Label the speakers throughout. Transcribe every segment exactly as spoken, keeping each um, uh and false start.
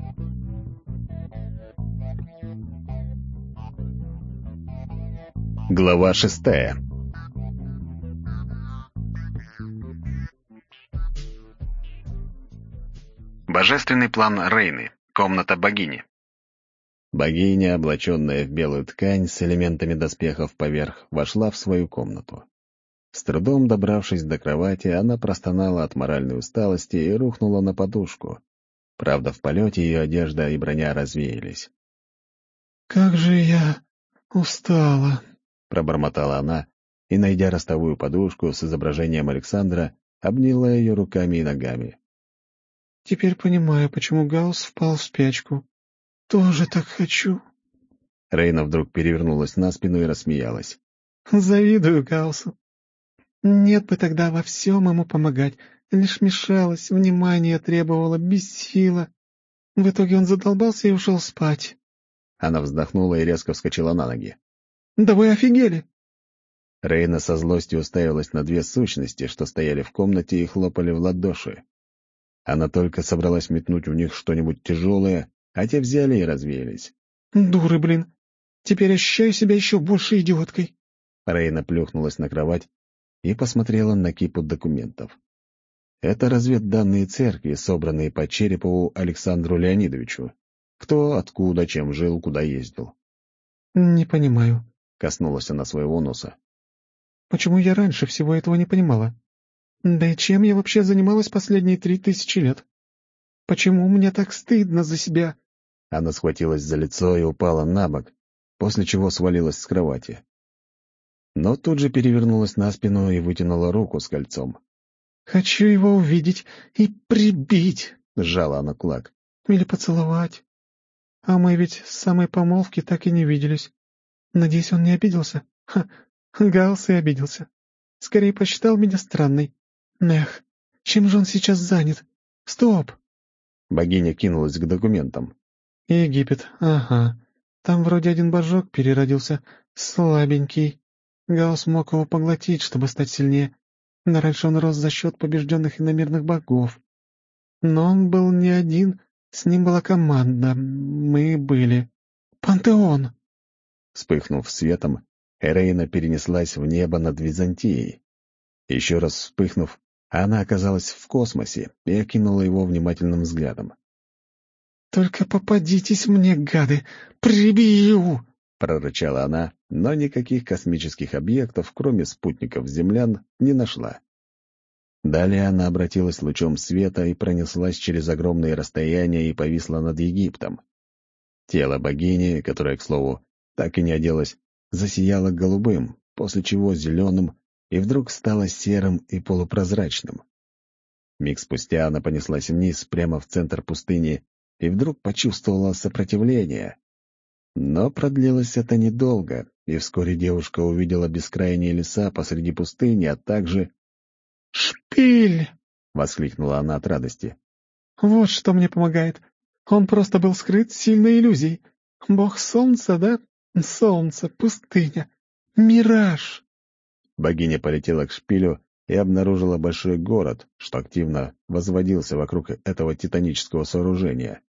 Speaker 1: Глава шестая. Божественный план Рейны. Комната богини. Богиня, облаченная в белую ткань с элементами доспехов поверх, вошла в свою комнату. С трудом добравшись до кровати, она простонала от моральной усталости и рухнула на подушку. Правда, в полете ее одежда и броня развеялись.
Speaker 2: «Как же я устала!»
Speaker 1: — пробормотала она, и, найдя ростовую подушку с изображением Александра, обняла ее руками и ногами.
Speaker 2: «Теперь понимаю, почему Гаусс впал в спячку. Тоже так хочу».
Speaker 1: Рейна вдруг перевернулась на спину и рассмеялась.
Speaker 2: «Завидую Гауссу. Нет бы тогда во всем ему помогать, лишь мешалась, внимание требовала, бесила. В итоге он задолбался и ушел спать».
Speaker 1: Она вздохнула и резко вскочила на ноги.
Speaker 2: «Да вы офигели!»
Speaker 1: Рейна со злостью уставилась на две сущности, что стояли в комнате и хлопали в ладоши. Она только собралась метнуть в них что-нибудь тяжелое, а те взяли и развеялись.
Speaker 2: «Дуры, блин! Теперь ощущаю себя еще больше идиоткой!»
Speaker 1: Рейна плюхнулась на кровать и посмотрела на кипу документов. Это разведданные церкви, собранные по Черепову Александру Леонидовичу. Кто, откуда, чем жил, куда ездил.
Speaker 2: «Не понимаю»,
Speaker 1: — коснулась она своего носа.
Speaker 2: «Почему я раньше всего этого не понимала? Да и чем я вообще занималась последние три тысячи лет? Почему мне так стыдно за себя?»
Speaker 1: Она схватилась за лицо и упала на бок, после чего свалилась с кровати. Но тут же перевернулась на спину и вытянула руку с кольцом.
Speaker 2: «Хочу его увидеть и прибить»,
Speaker 1: — сжала она кулак.
Speaker 2: «Или поцеловать. А мы ведь с самой помолвки так и не виделись. Надеюсь, он не обиделся? Ха, Гаусс и обиделся. Скорее посчитал меня странной. Эх, чем же он сейчас занят? Стоп!»
Speaker 1: Богиня кинулась к документам.
Speaker 2: «Египет, ага. Там вроде один божок переродился, слабенький. Гаусс мог его поглотить, чтобы стать сильнее. Но раньше он рос за счет побежденных иномирных богов. Но он был не один, с ним была команда. Мы были. Пантеон!»
Speaker 1: Вспыхнув светом, Рейна перенеслась в небо над Византией. Еще раз вспыхнув, она оказалась в космосе и окинула его внимательным взглядом.
Speaker 2: «Только попадитесь мне, гады! Прибью!»
Speaker 1: — прорычала она, но никаких космических объектов, кроме спутников землян, не нашла. Далее она обратилась лучом света и пронеслась через огромные расстояния и повисла над Египтом. Тело богини, которое, к слову, так и не оделось, засияло голубым, после чего зеленым, и вдруг стало серым и полупрозрачным. Миг спустя она понеслась вниз, прямо в центр пустыни, и вдруг почувствовала сопротивление. Но продлилось это недолго, и вскоре девушка увидела бескрайние леса посреди пустыни, а также...
Speaker 2: «Шпиль!»
Speaker 1: — воскликнула она от радости.
Speaker 2: «Вот что мне помогает. Он просто был скрыт сильной иллюзией. Бог солнца, да? Солнце, пустыня, мираж!»
Speaker 1: Богиня полетела к шпилю и обнаружила большой город, что активно возводился вокруг этого титанического сооружения.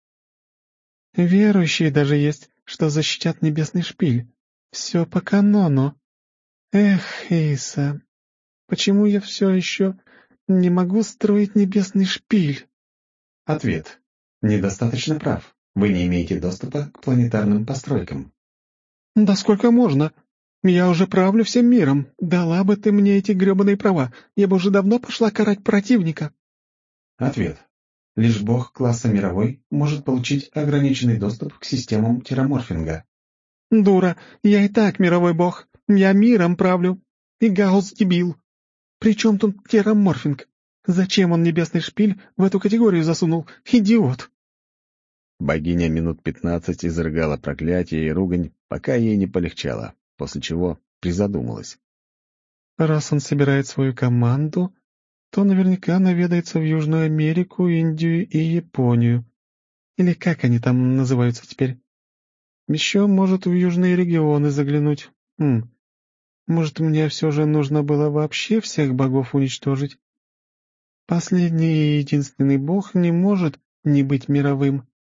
Speaker 2: «Верующие даже есть, что защитят небесный шпиль. Все по канону. Эх, Иса, почему я все еще не могу строить небесный шпиль?»
Speaker 3: Ответ. Недостаточно прав. Вы не имеете доступа к планетарным постройкам.
Speaker 2: «Да сколько можно? Я уже правлю всем миром. Дала бы ты мне эти гребаные права, я бы уже давно пошла карать противника».
Speaker 3: Ответ. Лишь бог класса мировой может получить ограниченный доступ к системам терраморфинга.
Speaker 2: «Дура, я и так мировой бог. Я миром правлю. И Гаусс дебил. При чем тут терраморфинг? Зачем он небесный шпиль в эту категорию засунул? Идиот!»
Speaker 1: Богиня минут пятнадцать изрыгала проклятие и ругань, пока ей не полегчало, после чего призадумалась.
Speaker 2: «Раз он собирает свою команду, то наверняка наведается в Южную Америку, Индию и Японию. Или как они там называются теперь? Еще может в южные регионы заглянуть. Хм. Может, мне все же нужно было вообще всех богов уничтожить? Последний и единственный бог не может не быть мировым.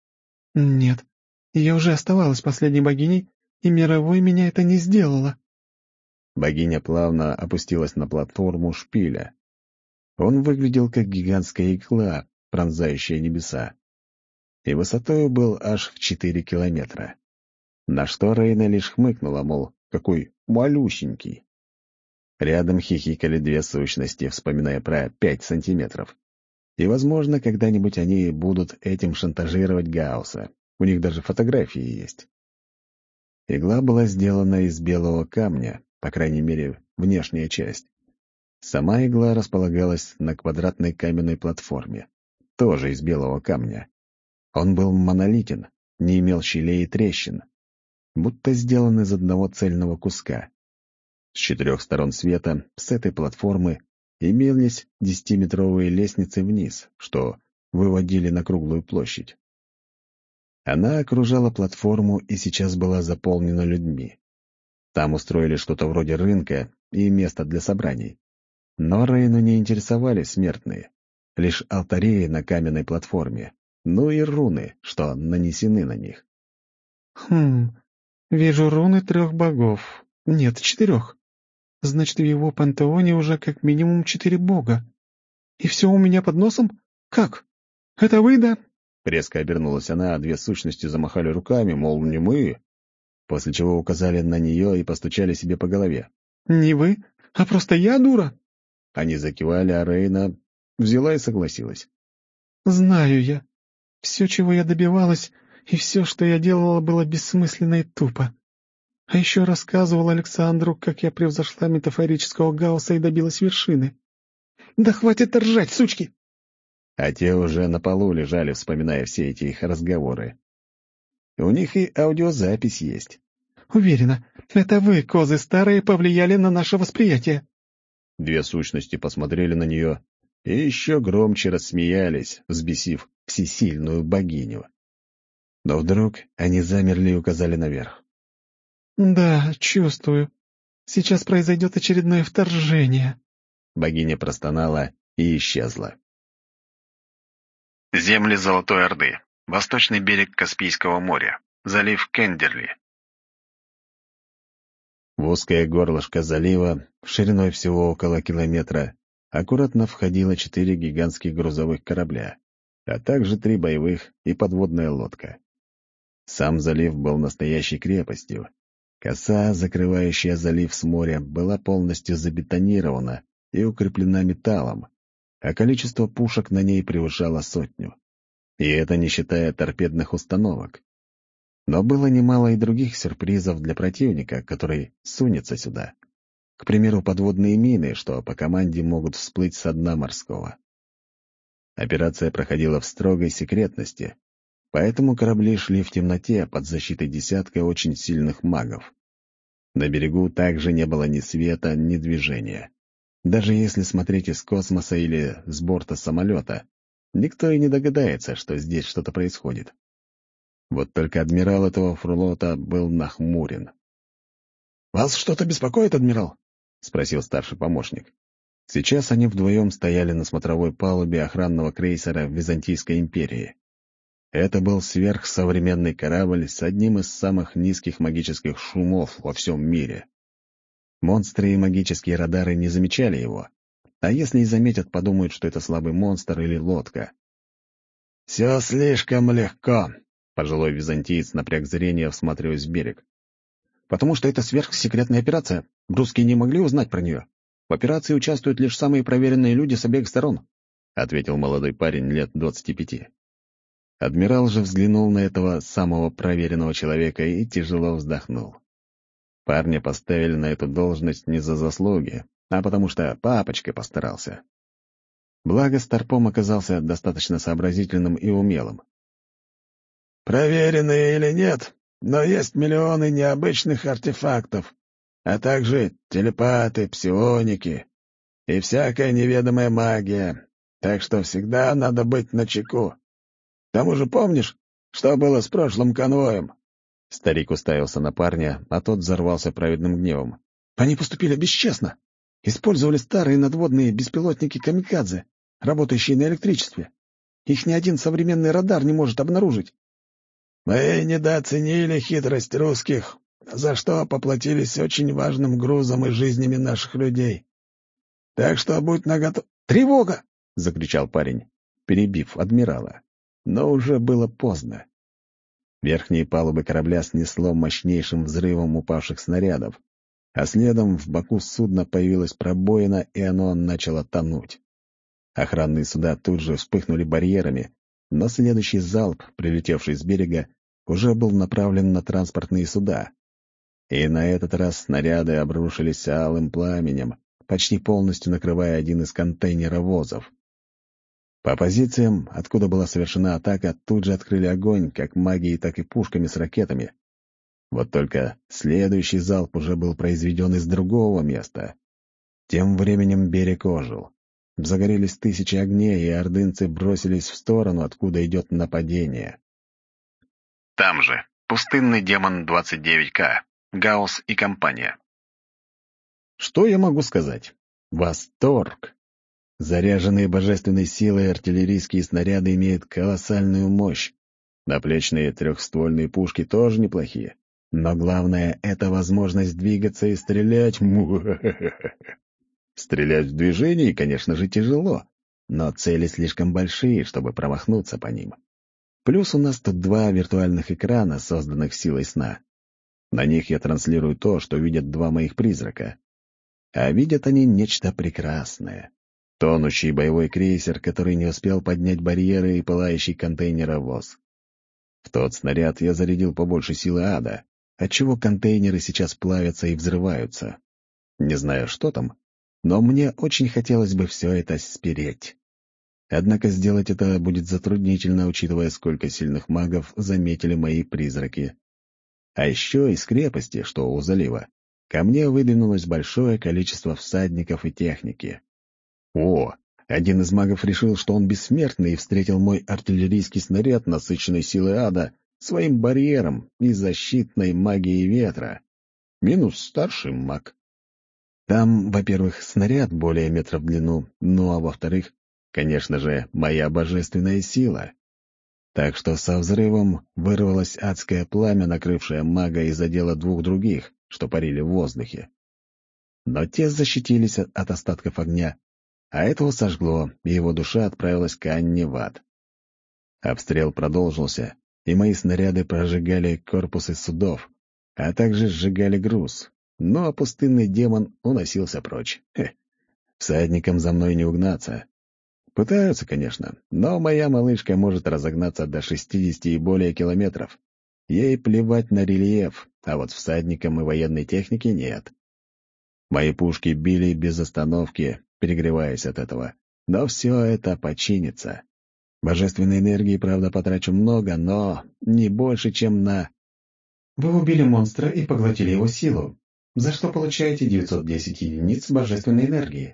Speaker 2: Нет, я уже оставалась последней богиней, и мировой меня это не сделало.
Speaker 1: Богиня плавно опустилась на платформу шпиля. Он выглядел как гигантская игла, пронзающая небеса. И высотой был аж в четыре километра. На что Рейна лишь хмыкнула, мол, какой малюсенький. Рядом хихикали две сущности, вспоминая про пять сантиметров. И, возможно, когда-нибудь они будут этим шантажировать Гаусса. У них даже фотографии есть. Игла была сделана из белого камня, по крайней мере, внешняя часть. Сама игла располагалась на квадратной каменной платформе, тоже из белого камня. Он был монолитен, не имел щелей и трещин, будто сделан из одного цельного куска. С четырех сторон света с этой платформы имелись десятиметровые лестницы вниз, что выводили на круглую площадь. Она окружала платформу и сейчас была заполнена людьми. Там устроили что-то вроде рынка и места для собраний. Но Рейну не интересовали смертные, лишь алтари на каменной платформе, ну и руны, что нанесены на них.
Speaker 2: Хм, вижу руны трех богов. Нет, четырех. Значит, в его пантеоне уже как минимум четыре бога. И все у меня под носом? Как? Это вы, да?
Speaker 1: Резко обернулась она, а две сущности замахали руками, мол, не мы, после чего указали на нее и постучали себе по голове.
Speaker 2: Не вы, а просто я дура.
Speaker 1: Они закивали, а Рейна взяла и согласилась.
Speaker 2: Знаю я. Все, чего я добивалась, и все, что я делала, было бессмысленно и тупо. А еще рассказывал Александру, как я превзошла метафорического Гаусса и добилась вершины. Да хватит ржать, сучки!
Speaker 1: А те уже на полу лежали, вспоминая все эти их разговоры. У них и аудиозапись есть.
Speaker 2: Уверена, это вы, козы старые, повлияли на наше восприятие.
Speaker 1: Две сущности посмотрели на нее и еще громче рассмеялись, взбесив всесильную богиню. Но вдруг они замерли и указали наверх.
Speaker 2: «Да, чувствую. Сейчас произойдет очередное вторжение».
Speaker 1: Богиня простонала и исчезла. Земли Золотой Орды. Восточный берег Каспийского моря. Залив Кендерли. В узкое горлышко залива, шириной всего около километра, аккуратно входило четыре гигантских грузовых корабля, а также три боевых и подводная лодка. Сам залив был настоящей крепостью. Коса, закрывающая залив с моря, была полностью забетонирована и укреплена металлом, а количество пушек на ней превышало сотню. И это не считая торпедных установок. Но было немало и других сюрпризов для противника, который сунется сюда. К примеру, подводные мины, что по команде могут всплыть со дна морского. Операция проходила в строгой секретности, поэтому корабли шли в темноте под защитой десятка очень сильных магов. На берегу также не было ни света, ни движения. Даже если смотреть из космоса или с борта самолета, никто и не догадается, что здесь что-то происходит. Вот только адмирал этого флота был нахмурен. «Вас что-то беспокоит, адмирал?» — спросил старший помощник. Сейчас они вдвоем стояли на смотровой палубе охранного крейсера Византийской империи. Это был сверхсовременный корабль с одним из самых низких магических шумов во всем мире. Монстры и магические радары не замечали его, а если и заметят, подумают, что это слабый монстр или лодка. «Все слишком легко», — пожилой византиец напряг зрение, всматриваясь в берег. «Потому что это сверхсекретная операция. Русские не могли узнать про нее. В операции участвуют лишь самые проверенные люди с обеих сторон», — ответил молодой парень лет двадцати пяти. Адмирал же взглянул на этого самого проверенного человека и тяжело вздохнул. Парня поставили на эту должность не за заслуги, а потому что папочка постарался. Благо, Старпом оказался достаточно сообразительным и умелым.
Speaker 4: «Проверенные или нет, но есть миллионы необычных артефактов, а также телепаты, псионики и всякая неведомая магия, так что всегда надо быть начеку. К тому же помнишь, что было с прошлым конвоем?»
Speaker 1: Старик уставился на парня, а тот взорвался праведным гневом.
Speaker 2: «Они поступили бесчестно. Использовали старые надводные беспилотники-камикадзе, работающие на электричестве. Их ни один современный радар не может обнаружить.
Speaker 4: Мы недооценили хитрость русских, за что поплатились очень важным грузом и жизнями наших людей. Так что будь наготов...» «Тревога!» — закричал парень, перебив адмирала. Но уже было поздно. Верхние палубы корабля снесло мощнейшим взрывом упавших снарядов, а следом в боку судна появилась пробоина, и оно начало тонуть. Охранные суда тут же вспыхнули барьерами, но следующий залп, прилетевший с берега, уже был направлен на транспортные суда. И на этот раз снаряды обрушились алым пламенем, почти полностью накрывая один из контейнеровозов. По позициям, откуда была совершена атака, тут же открыли огонь, как магией, так и пушками с ракетами. Вот только следующий залп уже был произведен из другого места. Тем временем берег ожил. Загорелись тысячи огней, и ордынцы бросились в сторону, откуда идет нападение.
Speaker 1: Там же пустынный демон двадцать девять ка, Гаусс и компания. Что я могу сказать? Восторг! Заряженные божественной силой артиллерийские снаряды имеют колоссальную мощь. Наплечные трехствольные пушки тоже неплохие. Но главное — это возможность двигаться и стрелять. Стрелять в движении, конечно же, тяжело, но цели слишком большие, чтобы промахнуться по ним. Плюс у нас тут два виртуальных экрана, созданных силой сна. На них я транслирую то, что видят два моих призрака. А видят они нечто прекрасное. Тонущий боевой крейсер, который не успел поднять барьеры, и пылающий контейнеровоз. В тот снаряд я зарядил побольше силы ада, отчего контейнеры сейчас плавятся и взрываются. Не знаю, что там, но мне очень хотелось бы все это спереть. Однако сделать это будет затруднительно, учитывая, сколько сильных магов заметили мои призраки. А еще из крепости, что у залива, ко мне выдвинулось большое количество всадников и техники. О, один из магов решил, что он бессмертный, и встретил мой артиллерийский снаряд, насыщенный силой ада, своим барьером и защитной магией ветра. Минус старший маг. Там, во-первых, снаряд более метра в длину, ну а во-вторых, конечно же, моя божественная сила. Так что со взрывом вырвалось адское пламя, накрывшее мага, и задело двух других, что парили в воздухе. Но те защитились от, от остатков огня, а этого сожгло, и его душа отправилась к Анне в ад. Обстрел продолжился, и мои снаряды прожигали корпусы судов, а также сжигали груз. Ну а пустынный демон уносился прочь. Хе, всадникам за мной не угнаться. Пытаются, конечно, но моя малышка может разогнаться до шестидесяти и более километров. Ей плевать на рельеф, а вот всадникам и военной технике нет. Мои пушки били без остановки, перегреваясь от этого. Но все это починится. Божественной энергии, правда, потрачу много, но не больше, чем на...
Speaker 3: Вы убили монстра и поглотили его силу, за что получаете девятьсот десять единиц божественной энергии.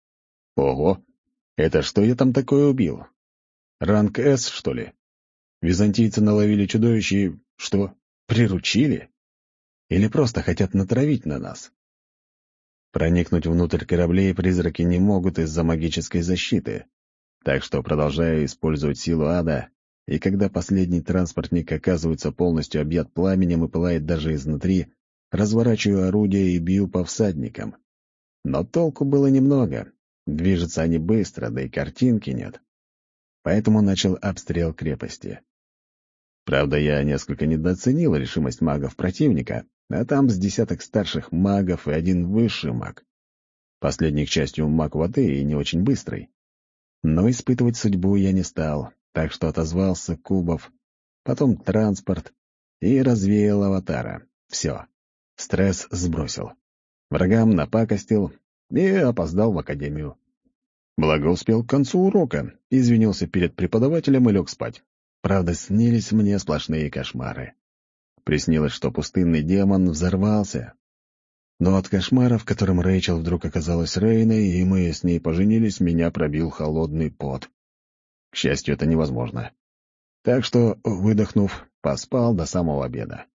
Speaker 1: Ого! Это что я там такое убил? Ранг С, что ли? Византийцы наловили чудовищ и... что? Приручили? Или просто хотят натравить на нас? Проникнуть внутрь кораблей призраки не могут из-за магической защиты, так что продолжаю использовать силу ада, и когда последний транспортник оказывается полностью объят пламенем и пылает даже изнутри, разворачиваю орудие и бью по всадникам. Но толку было немного. Движутся они быстро, да и картинки нет. Поэтому начал обстрел крепости. Правда, я несколько недооценил решимость магов противника, а там с десяток старших магов и один высший маг. Последний, к счастью, маг воды и не очень быстрый. Но испытывать судьбу я не стал, так что отозвался Кубов, потом транспорт и развеял аватара. Все, стресс сбросил. Врагам напакостил и опоздал в академию. Благо успел к концу урока, извинился перед преподавателем и лег спать. Правда, снились мне сплошные кошмары. Приснилось, что пустынный демон взорвался. Но от кошмара, в котором Рэйчел вдруг оказалась Рейной, и мы с ней поженились, меня пробил холодный пот. К счастью, это невозможно. Так что, выдохнув, поспал до самого обеда.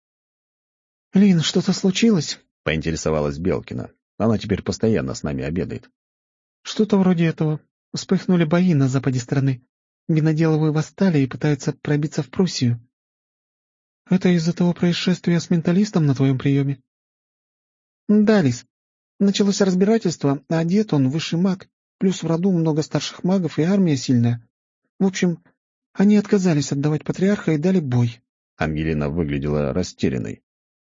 Speaker 2: «Лин, что-то случилось?»
Speaker 1: — поинтересовалась Белкина. Она теперь постоянно с нами обедает.
Speaker 2: «Что-то вроде этого. Вспыхнули бои на западе страны. Виноделовы восстали и пытаются пробиться в Пруссию». Это из-за того происшествия с менталистом на твоем приеме?» «Да, Лис. Началось разбирательство, а дед он высший маг, плюс в роду много старших магов и армия сильная. В общем, они отказались отдавать патриарха и дали бой».
Speaker 1: Ангелина выглядела растерянной.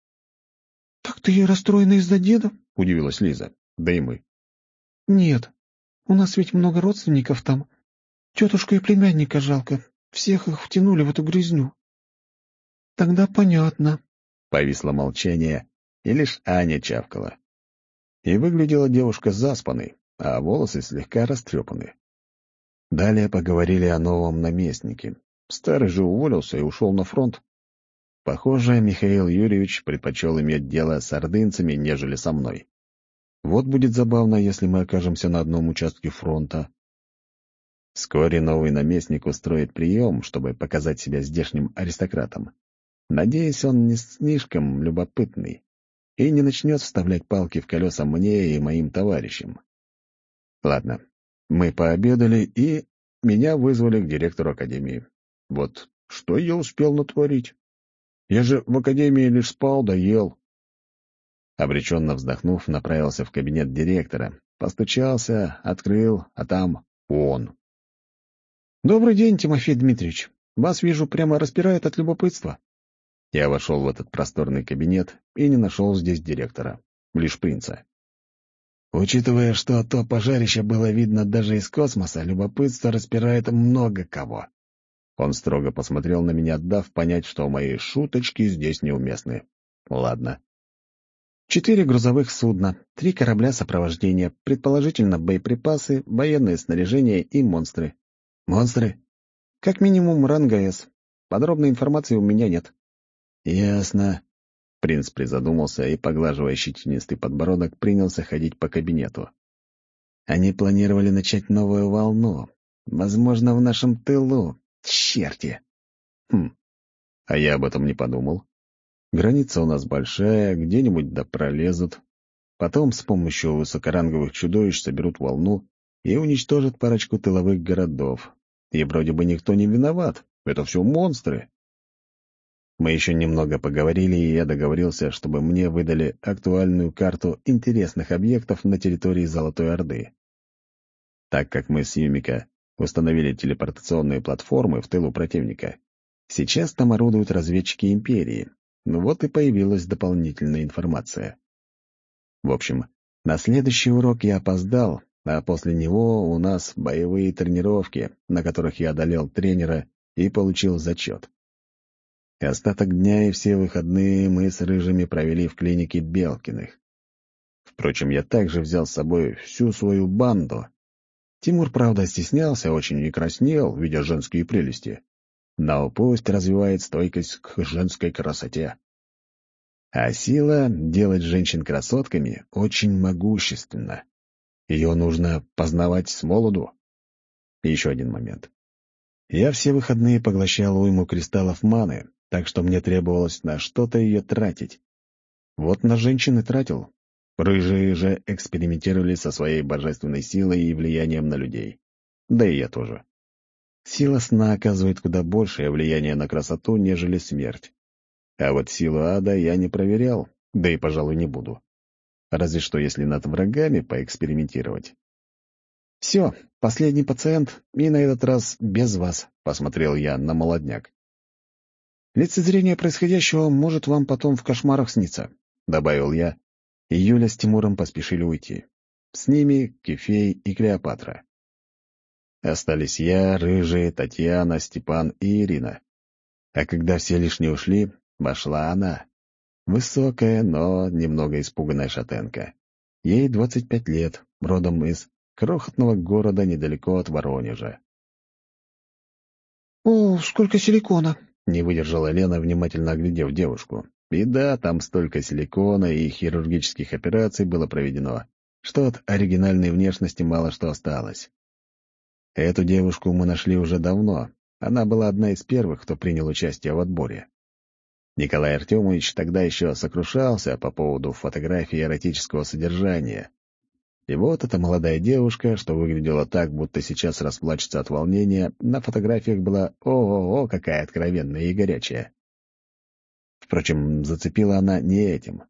Speaker 2: «Так ты расстроена из-за деда?»
Speaker 1: — удивилась Лиза. Да и мы.
Speaker 2: «Нет. У нас ведь много родственников там. Тетушку и племянника жалко. Всех их втянули в эту грязню». «Тогда понятно».
Speaker 1: Повисло молчание, и лишь Аня чавкала. И выглядела девушка заспанной, а волосы слегка растрепаны. Далее поговорили о новом наместнике. Старый же уволился и ушел на фронт. Похоже, Михаил Юрьевич предпочел иметь дело с ордынцами, нежели со мной. Вот будет забавно, если мы окажемся на одном участке фронта. Вскоре новый наместник устроит прием, чтобы показать себя здешним аристократом. Надеюсь, он не слишком любопытный и не начнет вставлять палки в колеса мне и моим товарищам. Ладно, мы пообедали, и меня вызвали к директору академии. Вот что я успел натворить? Я же в академии лишь спал да ел. Обреченно вздохнув, направился в кабинет директора, постучался, открыл, а там он.
Speaker 2: «Добрый день, Тимофей Дмитриевич. Вас, вижу, прямо распирает от любопытства».
Speaker 1: Я вошел в этот просторный кабинет и не нашел здесь директора, лишь принца. Учитывая, что то пожарище было видно даже из космоса, любопытство распирает много кого. Он строго посмотрел на меня, дав понять, что мои шуточки здесь неуместны. Ладно.
Speaker 2: Четыре грузовых судна, три корабля сопровождения, предположительно боеприпасы, военное снаряжение и монстры.
Speaker 1: Монстры?
Speaker 2: Как минимум ранга С. Подробной информации у меня нет.
Speaker 1: Ясно. Принц призадумался и, поглаживая щетинистый подбородок, принялся ходить по кабинету. Они планировали начать новую волну. Возможно, в нашем тылу. Черти! Хм, а я об этом не подумал. Граница у нас большая, где-нибудь да пролезут. Потом с помощью высокоранговых чудовищ соберут волну и уничтожат парочку тыловых городов. И вроде бы никто не виноват. Это все монстры. Мы еще немного поговорили, и я договорился, чтобы мне выдали актуальную карту интересных объектов на территории Золотой Орды. Так как мы с Юмика установили телепортационные платформы в тылу противника, сейчас там орудуют разведчики Империи. Ну вот и появилась дополнительная информация. В общем, на следующий урок я опоздал, а после него у нас боевые тренировки, на которых я одолел тренера и получил зачет. Остаток дня и все выходные мы с рыжими провели в клинике Белкиных. Впрочем, я также взял с собой всю свою банду. Тимур, правда, стеснялся очень и краснел, видя женские прелести. Но пусть развивает стойкость к женской красоте. А сила делать женщин красотками очень могущественна. Ее нужно познавать с молоду. И еще один момент. Я все выходные поглощал уйму кристаллов маны, так что мне требовалось на что-то ее тратить. Вот на женщин и тратил. Рыжие же экспериментировали со своей божественной силой и влиянием на людей. Да и я тоже. Сила сна оказывает куда большее влияние на красоту, нежели смерть. А вот силу ада я не проверял, да и, пожалуй, не буду. Разве что, если над врагами поэкспериментировать.
Speaker 2: «Все, последний пациент, и на этот раз без вас», — посмотрел я на молодняк. «Лицезрение происходящего может вам потом в кошмарах сниться», — добавил я, и Юля с Тимуром поспешили уйти. С ними Кефей и Клеопатра.
Speaker 1: Остались я, Рыжий, Татьяна, Степан и Ирина. А когда все лишние ушли, вошла она. Высокая, но немного испуганная шатенка. Ей двадцать пять лет, родом из крохотного города недалеко от Воронежа.
Speaker 2: «О, сколько силикона!»
Speaker 1: — не выдержала Лена, внимательно оглядев девушку. И да, там столько силикона и хирургических операций было проведено, что от оригинальной внешности мало что осталось. Эту девушку мы нашли уже давно. Она была одна из первых, кто принял участие в отборе. Николай Артемович тогда еще сокрушался по поводу фотографии эротического содержания. И вот эта молодая девушка, что выглядела так, будто сейчас расплачется от волнения, на фотографиях была о-о-о, какая откровенная и горячая. Впрочем, зацепила она не этим.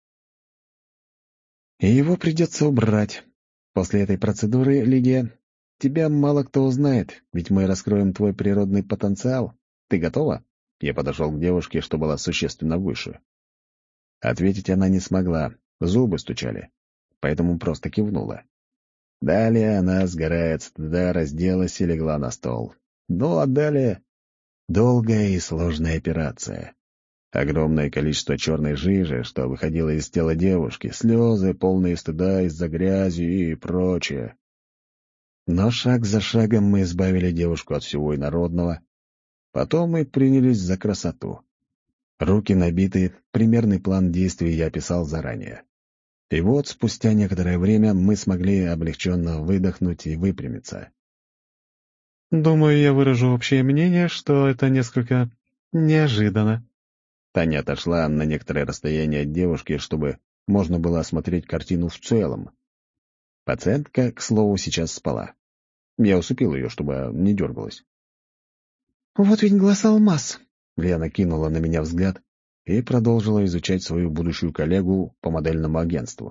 Speaker 1: И его придется убрать. После этой процедуры, Лидия, тебя мало кто узнает, ведь мы раскроем твой природный потенциал. Ты готова?» Я подошел к девушке, что была существенно выше. Ответить она не смогла, зубы стучали, поэтому просто кивнула. Далее она, сгорая от стыда, разделась и легла на стол. Ну, а далее долгая и сложная операция. Огромное количество черной жижи, что выходило из тела девушки, слезы, полные стыда из-за грязи и прочее. Но шаг за шагом мы избавили девушку от всего инородного. Потом мы принялись за красоту. Руки набиты, примерный план действий я описал заранее. И вот спустя некоторое время мы смогли облегченно выдохнуть и выпрямиться.
Speaker 2: «Думаю, я выражу общее мнение, что это несколько неожиданно».
Speaker 1: Таня отошла на некоторое расстояние от девушки, чтобы можно было осмотреть картину в целом. Пациентка, к слову, сейчас спала. Я усыпил ее, чтобы не дергалась.
Speaker 2: «Вот ведь глаз алмаз!»
Speaker 1: Лена кинула на меня взгляд и продолжила изучать свою будущую коллегу по модельному агентству.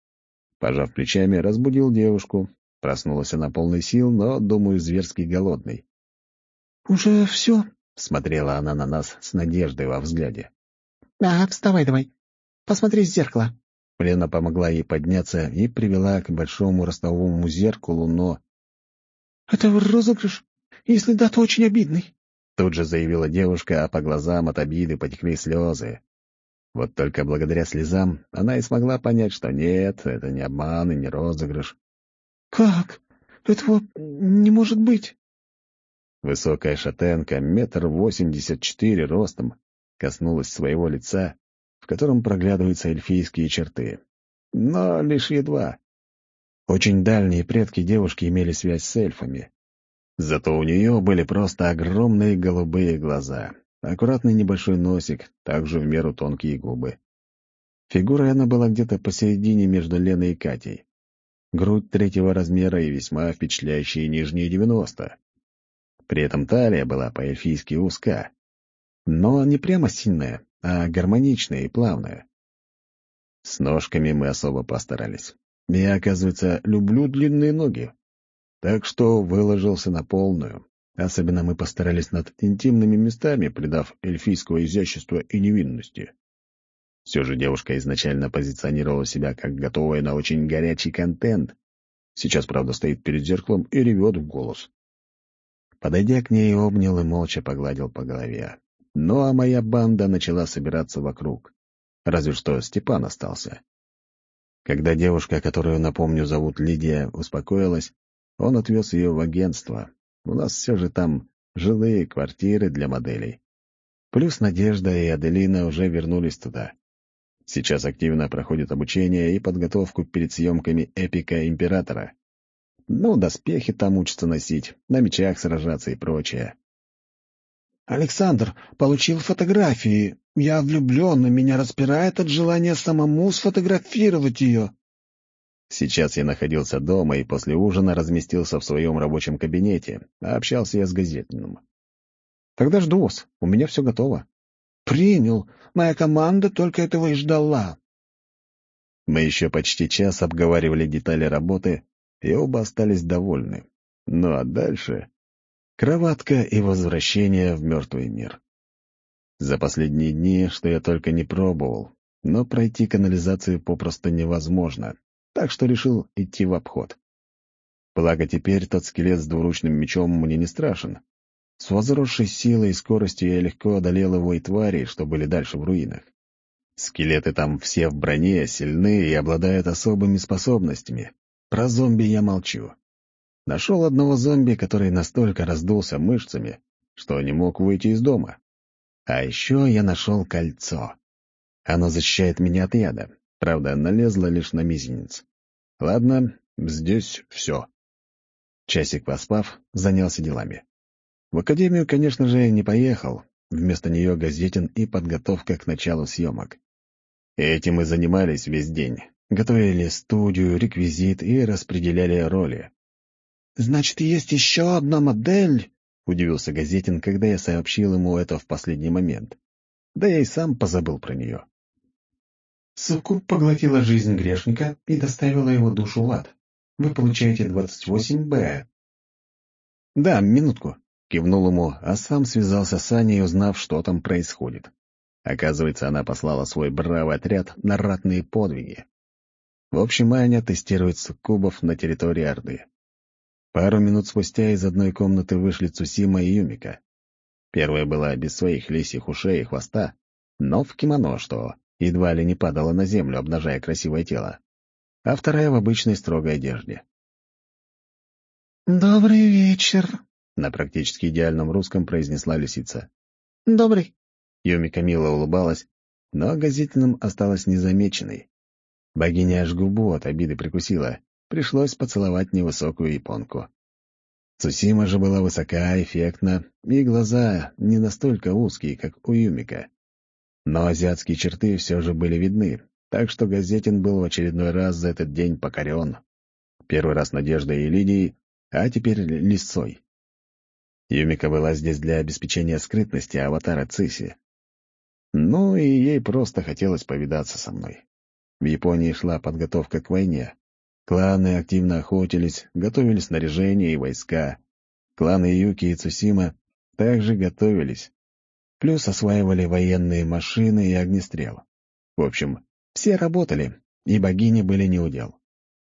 Speaker 1: Пожав плечами, разбудил девушку. Проснулась она полной сил, но, думаю, зверски голодной.
Speaker 2: «Уже все?»
Speaker 1: — смотрела она на нас с надеждой во взгляде.
Speaker 2: «А, вставай давай. Посмотри в зеркало».
Speaker 1: Лена помогла ей подняться и привела к большому ростовому зеркалу, но...
Speaker 2: «Это розыгрыш? Если да, то очень обидный».
Speaker 1: Тут же заявила девушка, а по глазам от обиды потекли слезы. Вот только благодаря слезам она и смогла понять, что нет, это не обман и не розыгрыш.
Speaker 2: «Как? Этого не может быть!»
Speaker 1: Высокая шатенка, метр восемьдесят четыре ростом, коснулась своего лица, в котором проглядываются эльфийские черты. Но лишь едва. Очень дальние предки девушки имели связь с эльфами. Зато у нее были просто огромные голубые глаза, аккуратный небольшой носик, также в меру тонкие губы. Фигурой она была где-то посередине между Леной и Катей. Грудь третьего размера и весьма впечатляющие нижние девяносто. При этом талия была по-эльфийски узка, но не прямо сильная, а гармоничная и плавная. С ножками мы особо постарались. Я, оказывается, люблю длинные ноги. Так что выложился на полную. Особенно мы постарались над интимными местами, придав эльфийского изящества и невинности. Все же девушка изначально позиционировала себя как готовая на очень горячий контент. Сейчас, правда, стоит перед зеркалом и ревет в голос. Подойдя к ней, обнял и молча погладил по голове. Ну а моя банда начала собираться вокруг. Разве что Степан остался. Когда девушка, которую, напомню, зовут Лидия, успокоилась, он отвез ее в агентство. У нас все же там жилые квартиры для моделей. Плюс Надежда и Аделина уже вернулись туда. Сейчас активно проходит обучение и подготовку перед съемками «Эпика Императора». Ну, доспехи там учатся носить, на мечах сражаться и прочее.
Speaker 2: «Александр, получил фотографии. Я влюблен, и меня распирает от желания самому сфотографировать ее».
Speaker 1: Сейчас я находился дома и после ужина разместился в своем рабочем кабинете, а общался я с Газетиным. «Тогда жду вас, у меня все готово».
Speaker 2: «Принял. Моя команда только этого и ждала».
Speaker 1: Мы еще почти час обговаривали детали работы, и оба остались довольны. Ну а дальше — кроватка и возвращение в мертвый мир. За последние дни, что я только не пробовал, но пройти канализацию попросту невозможно, так что решил идти в обход. Благо теперь тот скелет с двуручным мечом мне не страшен. С возросшей силой и скоростью я легко одолел его и твари, что были дальше в руинах. Скелеты там все в броне, сильны и обладают особыми способностями. Про зомби я молчу. Нашел одного зомби, который настолько раздулся мышцами, что не мог выйти из дома. А еще я нашел кольцо. Оно защищает меня от яда. Правда, налезло лишь на мизинец. Ладно, здесь все. Часик поспав, занялся делами. В академию, конечно же, не поехал. Вместо нее Газетин и подготовка к началу съемок. Этим и занимались весь день. Готовили студию, реквизит и распределяли роли.
Speaker 2: «Значит, есть еще одна модель?»
Speaker 1: — удивился Газетин, когда я сообщил ему это в последний момент. Да я и сам позабыл про нее.
Speaker 3: Суккуб поглотила жизнь грешника и доставила его душу в ад. Вы получаете двадцать восемь Б.
Speaker 1: «Да, минутку», — кивнул ему, а сам связался с Аней, узнав, что там происходит. Оказывается, она послала свой бравый отряд на ратные подвиги. В общем, Аня тестирует суккубов на территории Орды. Пару минут спустя из одной комнаты вышли Цусима и Юмика. Первая была без своих лисьих ушей и хвоста, но в кимоно, что едва ли не падала на землю, обнажая красивое тело, а вторая в обычной строгой одежде.
Speaker 2: «Добрый вечер»,
Speaker 1: — на практически идеальном русском произнесла лисица.
Speaker 2: «Добрый».
Speaker 1: Юмика мило улыбалась, но Газетиным осталась незамеченной. Богиня аж губу от обиды прикусила, пришлось поцеловать невысокую японку. Цусима же была высока, эффектна, и глаза не настолько узкие, как у Юмика. Но азиатские черты все же были видны, так что Газетин был в очередной раз за этот день покорен. Первый раз Надеждой и Лидией, а теперь Лисой. Юмика была здесь для обеспечения скрытности аватара Циси. Ну и ей просто хотелось повидаться со мной. В Японии шла подготовка к войне. Кланы активно охотились, готовили снаряжение и войска. Кланы Юки и Цусима также готовились. Плюс осваивали военные машины и огнестрел. В общем, все работали, и богини были неудел.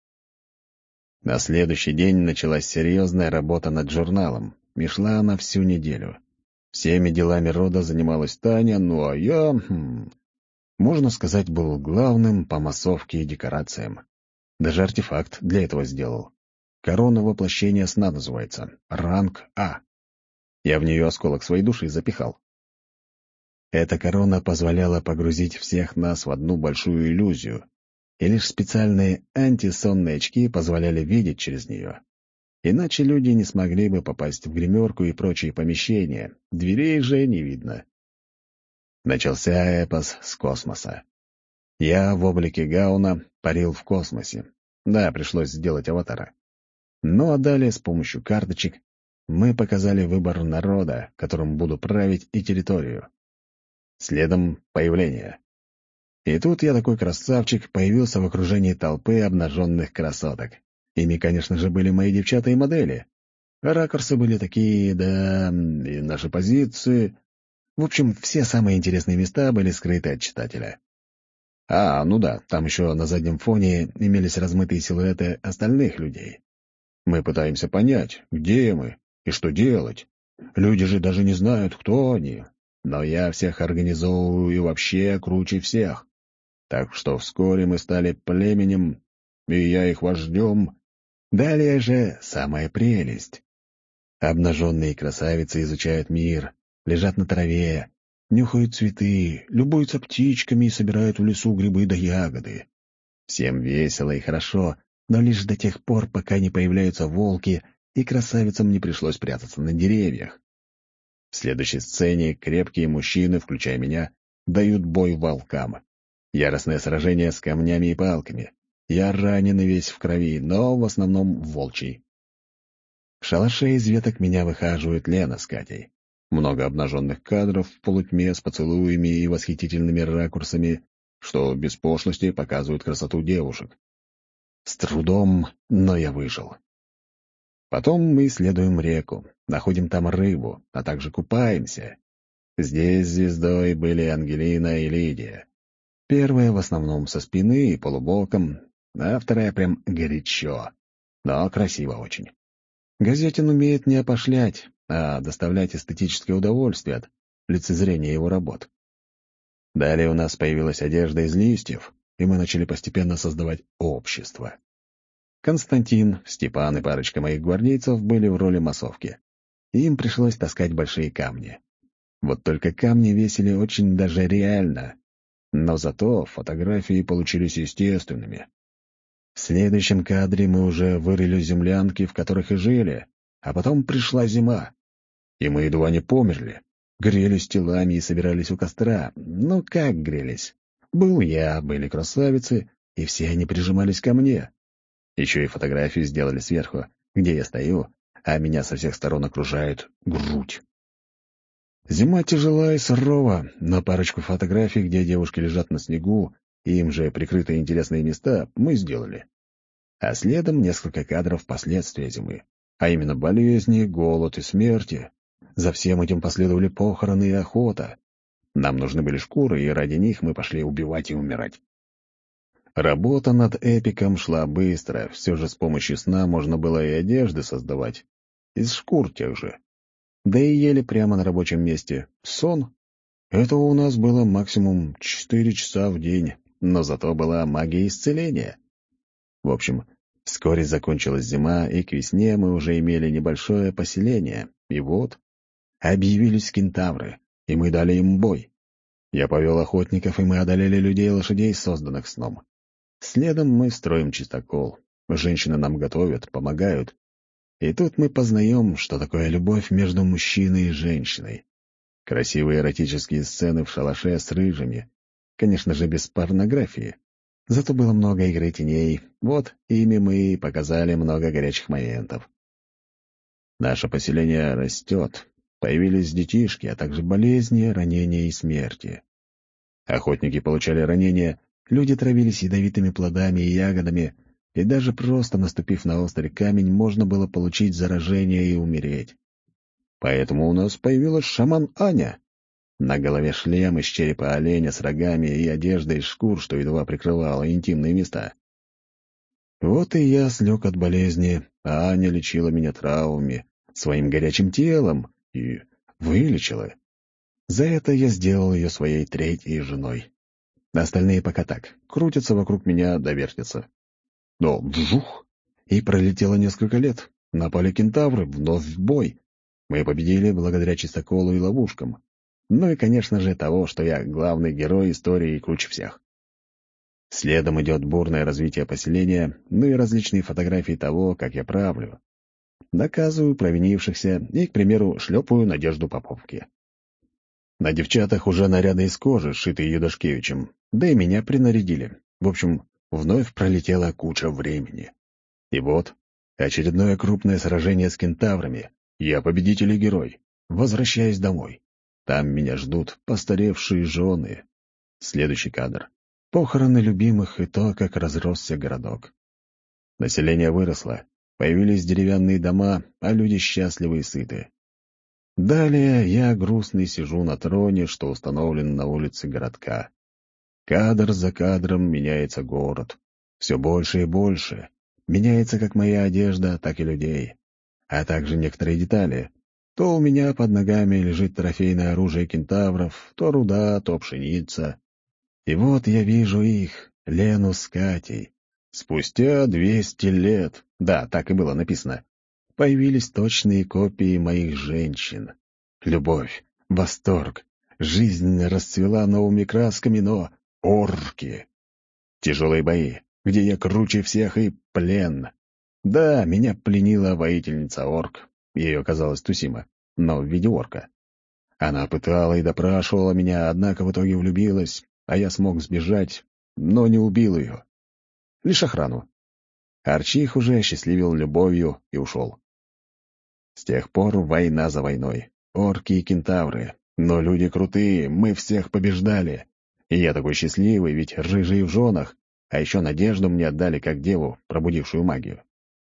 Speaker 1: На следующий день началась серьезная работа над журналом, и шла она всю неделю. Всеми делами рода занималась Таня, ну а я, хм, можно сказать, был главным по массовке и декорациям. Даже артефакт для этого сделал. Корона воплощения сна называется. Ранг А. Я в нее осколок своей души запихал. Эта корона позволяла погрузить всех нас в одну большую иллюзию, и лишь специальные антисонные очки позволяли видеть через нее. Иначе люди не смогли бы попасть в гримерку и прочие помещения, дверей же не видно. Начался эпос с космоса. Я в облике Гауна парил в космосе. Да, пришлось сделать аватара. Ну а далее с помощью карточек мы показали выбор народа, которым буду править, и территорию. Следом появление. И тут я такой красавчик появился в окружении толпы обнаженных красоток. Ими, конечно же, были мои девчата и модели. Ракурсы были такие, да, и наши позиции. В общем, все самые интересные места были скрыты от читателя. А, ну да, там еще на заднем фоне имелись размытые силуэты остальных людей. Мы пытаемся понять, где мы и что делать. Люди же даже не знают, кто они. Но я всех организовываю и вообще круче всех. Так что вскоре мы стали племенем, и я их вождем. Далее же самая прелесть. Обнаженные красавицы изучают мир, лежат на траве, нюхают цветы, любуются птичками и собирают в лесу грибы да ягоды. Всем весело и хорошо, но лишь до тех пор, пока не появляются волки, и красавицам не пришлось прятаться на деревьях. В следующей сцене крепкие мужчины, включая меня, дают бой волкам. Яростное сражение с камнями и палками. Я ранен и весь в крови, но в основном волчий. В шалаше из веток меня выхаживают Лена с Катей. Много обнаженных кадров в полутьме с поцелуями и восхитительными ракурсами, что без пошлости показывают красоту девушек. С трудом, но я выжил. Потом мы исследуем реку, находим там рыбу, а также купаемся. Здесь звездой были Ангелина и Лидия. Первая в основном со спины и полубоком, а вторая прям горячо, но красиво очень. Газетин умеет не опошлять, а доставлять эстетическое удовольствие от лицезрения его работ. Далее у нас появилась одежда из листьев, и мы начали постепенно создавать общество. Константин, Степан и парочка моих гвардейцев были в роли массовки. Им пришлось таскать большие камни. Вот только камни весили очень даже реально, но зато фотографии получились естественными. В следующем кадре мы уже вырыли землянки, в которых и жили, а потом пришла зима. И мы едва не померли. Грелись телами и собирались у костра. Ну как грелись? Был я, были красавицы, и все они прижимались ко мне. Еще и фотографию сделали сверху, где я стою, а меня со всех сторон окружает грудь. Зима тяжела и сурова, но парочку фотографий, где девушки лежат на снегу, и им же прикрытые интересные места, мы сделали. А следом несколько кадров последствия зимы, а именно болезни, голод и смерти. За всем этим последовали похороны и охота. Нам нужны были шкуры, и ради них мы пошли убивать и умирать. Работа над эпиком шла быстро, все же с помощью сна можно было и одежды создавать, из шкур тех же. Да и ели прямо на рабочем месте. Сон. Этого у нас было максимум четыре часа в день, но зато была магия исцеления. В общем, вскоре закончилась зима, и к весне мы уже имели небольшое поселение. И вот, объявились кентавры, и мы дали им бой. Я повел охотников, и мы одолели людей и лошадей, созданных сном. Следом мы строим чистокол. Женщины нам готовят, помогают. И тут мы познаем, что такое любовь между мужчиной и женщиной. Красивые эротические сцены в шалаше с рыжими. Конечно же, без порнографии. Зато было много игры теней. Вот ими мы и показали много горячих моментов. Наше поселение растет. Появились детишки, а также болезни, ранения и смерти. Охотники получали ранения, люди травились ядовитыми плодами и ягодами, и даже просто наступив на острый камень, можно было получить заражение и умереть. Поэтому у нас появилась шаман Аня. На голове шлем из черепа оленя с рогами и одежда из шкур, что едва прикрывала интимные места. Вот и я слег от болезни, а Аня лечила меня травмами, своим горячим телом и вылечила. За это я сделал ее своей третьей женой. Остальные пока так, крутятся вокруг меня, довертятся. Но вжух! И пролетело несколько лет. Напали кентавры, вновь в бой. Мы победили благодаря чистоколу и ловушкам. Ну и, конечно же, того, что я главный герой истории и круче всех. Следом идет бурное развитие поселения, ну и различные фотографии того, как я правлю. Наказываю провинившихся и, к примеру, шлепаю Надежду по попке. На девчатах уже наряды из кожи, сшитые Юдашкевичем, да и меня принарядили. В общем, вновь пролетела куча времени. И вот, очередное крупное сражение с кентаврами. Я победитель и герой. Возвращаюсь домой. Там меня ждут постаревшие жены. Следующий кадр. Похороны любимых и то, как разросся городок. Население выросло. Появились деревянные дома, а люди счастливы и сыты. Далее я грустный сижу на троне, что установлен на улице городка. Кадр за кадром меняется город. Все больше и больше. Меняется как моя одежда, так и людей. А также некоторые детали. То у меня под ногами лежит трофейное оружие кентавров, то руда, то пшеница. И вот я вижу их, Лену с Катей. Спустя двести лет, да, так и было написано, появились точные копии моих женщин. Любовь, восторг, жизнь расцвела новыми красками, но орки. Тяжелые бои, где я круче всех, и плен. Да, меня пленила воительница-орк. Ее оказалась Тусима, но в виде орка. Она пытала и допрашивала меня, однако в итоге влюбилась, а я смог сбежать, но не убил ее. Лишь охрану. Арчих уже осчастливил любовью и ушел. С тех пор война за войной. Орки и кентавры. Но люди крутые, мы всех побеждали. И я такой счастливый, ведь рыжий в женах, а еще Надежду мне отдали как деву, пробудившую магию.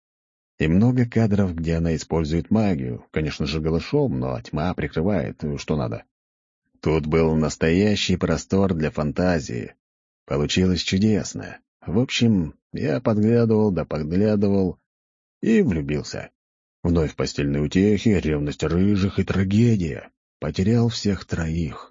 Speaker 1: И много кадров, где она использует магию, конечно же голышом, но тьма прикрывает, что надо. Тут был настоящий простор для фантазии. Получилось чудесно. В общем, я подглядывал да подглядывал и влюбился. Вновь постельные утехи, ревность рыжих и трагедия. Потерял всех троих.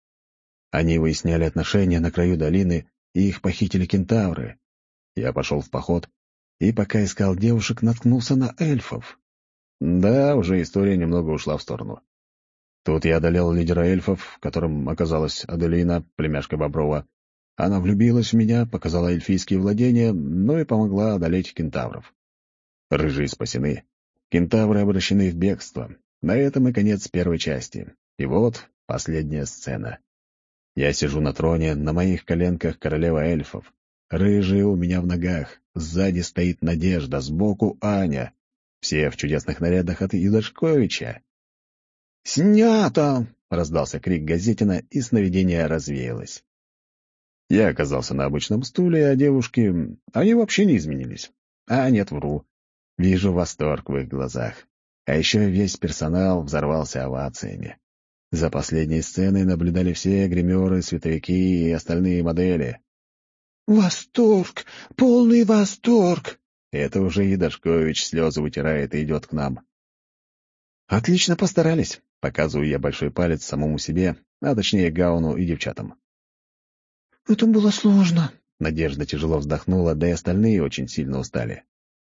Speaker 1: Они выясняли отношения на краю долины, и их похитили кентавры. Я пошел в поход, и пока искал девушек, наткнулся на эльфов. Да, уже история немного ушла в сторону. Тут я одолел лидера эльфов, которым оказалась Аделина, племяшка Боброва. Она влюбилась в меня, показала эльфийские владения, но и помогла одолеть кентавров. Рыжие спасены. Кентавры обращены в бегство. На этом и конец первой части. И вот последняя сцена. Я сижу на троне, на моих коленках королева эльфов. Рыжие у меня в ногах. Сзади стоит Надежда, сбоку Аня. Все в чудесных нарядах от Юдашковича. «Снято!» — раздался крик Газетина, и сновидение развеялось. Я оказался на обычном стуле, а девушки... Они вообще не изменились. А нет, вру. Вижу восторг в их глазах. А еще весь персонал взорвался овациями. За последней сценой наблюдали все гримеры, световики и остальные модели.
Speaker 3: «Восторг! Полный восторг!»
Speaker 1: Это уже и Дашкович слезы вытирает и идет к нам. «Отлично постарались», — показываю я большой палец самому себе, а точнее Гауну и девчатам.
Speaker 3: «Это было сложно».
Speaker 1: Надежда тяжело вздохнула, да и остальные очень сильно устали.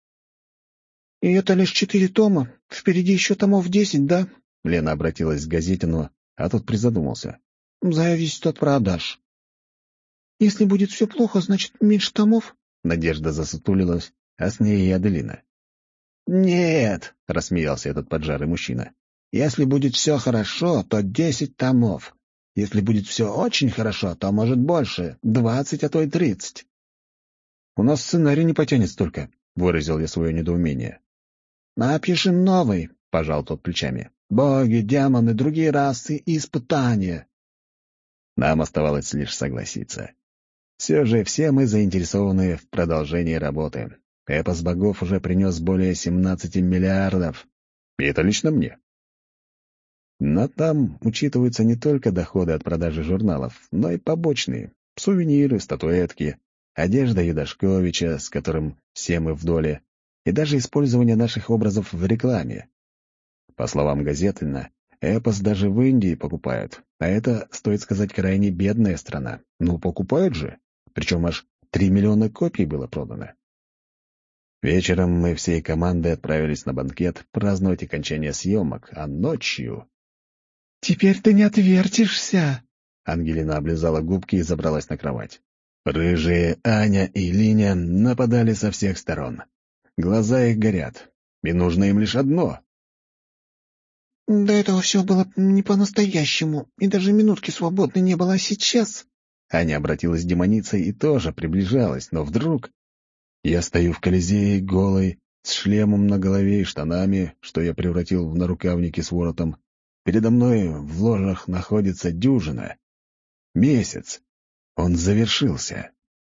Speaker 3: «И это лишь четыре тома. Впереди еще томов десять, да?»
Speaker 1: Лена обратилась к Газетину, а тот призадумался.
Speaker 3: «Зависит от продаж». «Если будет все плохо, значит, меньше томов?»
Speaker 1: Надежда засутулилась, а с ней и Аделина.
Speaker 3: «Нет»,
Speaker 1: — рассмеялся этот поджарый мужчина.
Speaker 3: «если будет все хорошо, то десять томов. Если будет все очень хорошо, то, может, больше, двадцать, а то и тридцать».
Speaker 1: «У нас сценарий не потянет столько», — выразил я свое недоумение.
Speaker 3: «Напишем новый», — пожал тот плечами. «Боги, демоны, другие расы и испытания».
Speaker 1: Нам оставалось лишь согласиться. Все же все мы заинтересованы в продолжении работы. Эпос богов уже принес более семнадцати миллиардов. И это лично мне. Но там учитываются не только доходы от продажи журналов, но и побочные. Сувениры, статуэтки, одежда Юдашковича, с которым все мы в доле, и даже использование наших образов в рекламе. По словам Газетина, эпос даже в Индии покупают, а это, стоит сказать, крайне бедная страна. Ну, покупают же. Причем аж три миллиона копий было продано. Вечером мы всей командой отправились на банкет праздновать окончание съемок, а ночью...
Speaker 3: «Теперь ты не отвертишься!»
Speaker 1: Ангелина облизала губки и забралась на кровать. Рыжие Аня и Линя нападали со всех сторон. Глаза их горят, и нужно им лишь одно.
Speaker 3: «До этого все было не по-настоящему, и даже минутки свободной не было, а сейчас...»
Speaker 1: Аня обратилась к демонице и тоже приближалась, но вдруг... Я стою в Колизее голый, с шлемом на голове и штанами, что я превратил в нарукавники с воротом. Передо мной в ложах находится дюжина. Месяц. Он завершился.